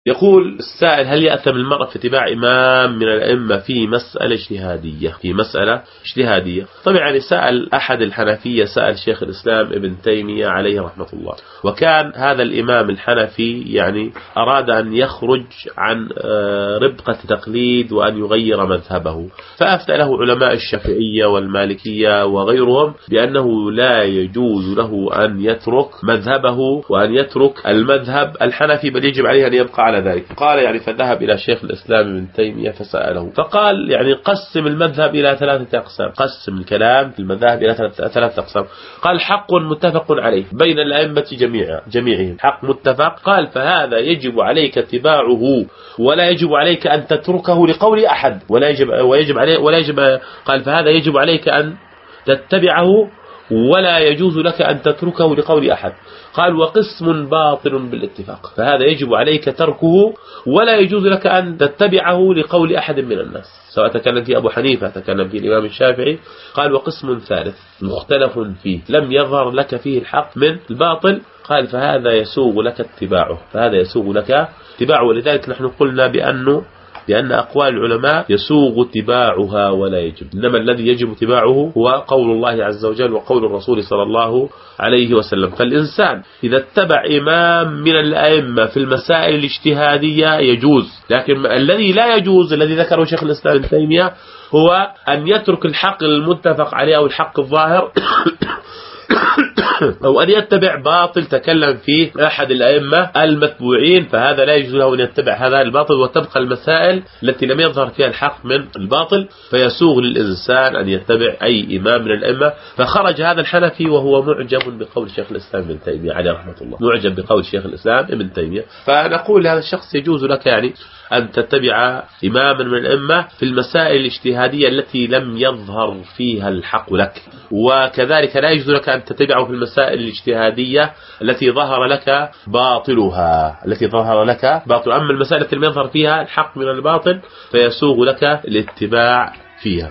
يقول السائل: هل يأثم المرء في اتباع إمام من الأئمة في مسألة اجتهادية؟ في مسألة اجتهادية. طبعا يعني سأل أحد الحنفية، سأل شيخ الإسلام ابن تيمية عليه رحمة الله، وكان هذا الإمام الحنفي يعني أراد أن يخرج عن ربقة تقليد وأن يغير مذهبه، فأفتى له علماء الشافعية والمالكية وغيرهم بأنه لا يجوز له أن يترك مذهبه وأن يترك المذهب الحنفي، بل يجب عليه أن يبقى على ذلك. قال يعني فذهب إلى شيخ الإسلام ابن تيمية فسأله، فقال يعني قسم المذهب إلى 3 أقسام، قسم الكلام في المذاهب إلى 3 أقسام. قال: حق متفق عليه بين الأئمة جميعهم، حق متفق. قال: فهذا يجب عليك اتباعه ولا يجب عليك أن تتركه لقول أحد، قال: فهذا يجب عليك أن تتبعه ولا يجوز لك أن تتركه لقول أحد. قال: وقسم باطل بالاتفاق، فهذا يجب عليك تركه ولا يجوز لك أن تتبعه لقول أحد من الناس، سواء تكلم فيه أبو حنيفة، تكلم فيه الإمام الشافعي. قال: وقسم ثالث مختلف فيه لم يظهر لك فيه الحق من الباطل. قال: فهذا يسوغ لك اتباعه، ولذلك نحن قلنا بأن أقوال العلماء يسوغ اتباعها ولا يجب، إنما الذي يجب اتباعه هو قول الله عز وجل وقول الرسول صلى الله عليه وسلم. فالإنسان إذا اتبع إمام من الأئمة في المسائل الاجتهادية يجوز، لكن الذي لا يجوز الذي ذكره شيخ الإسلام ابن تيمية هو أن يترك الحق المتفق عليه أو الحق الظاهر أو أن يتبع باطل تكلم فيه أحد الأئمة المتبوعين، فهذا لا يجوز له أن يتبع هذا الباطل، وتبقى المسائل التي لم يظهر فيها الحق من الباطل، فيسوغ للإنسان أن يتبع أي إمام من الأئمة. فخرج هذا الحنفي وهو معجب بقول شيخ الإسلام ابن تيمية عليه رحمة الله، معجب بقول شيخ الإسلام ابن تيمية. فنقول لهذا الشخص يجوز لك يعني أن تتبع إماما من الأئمة في المسائل الاجتهادية التي لم يظهر فيها الحق لك، وكذلك لا يجوز لك أن تتبعه في المسائل الاجتهادية التي ظهر لك باطلها، أما المسائل التي لم يظهر فيها الحق من الباطل فيسوغ لك الاتباع فيها.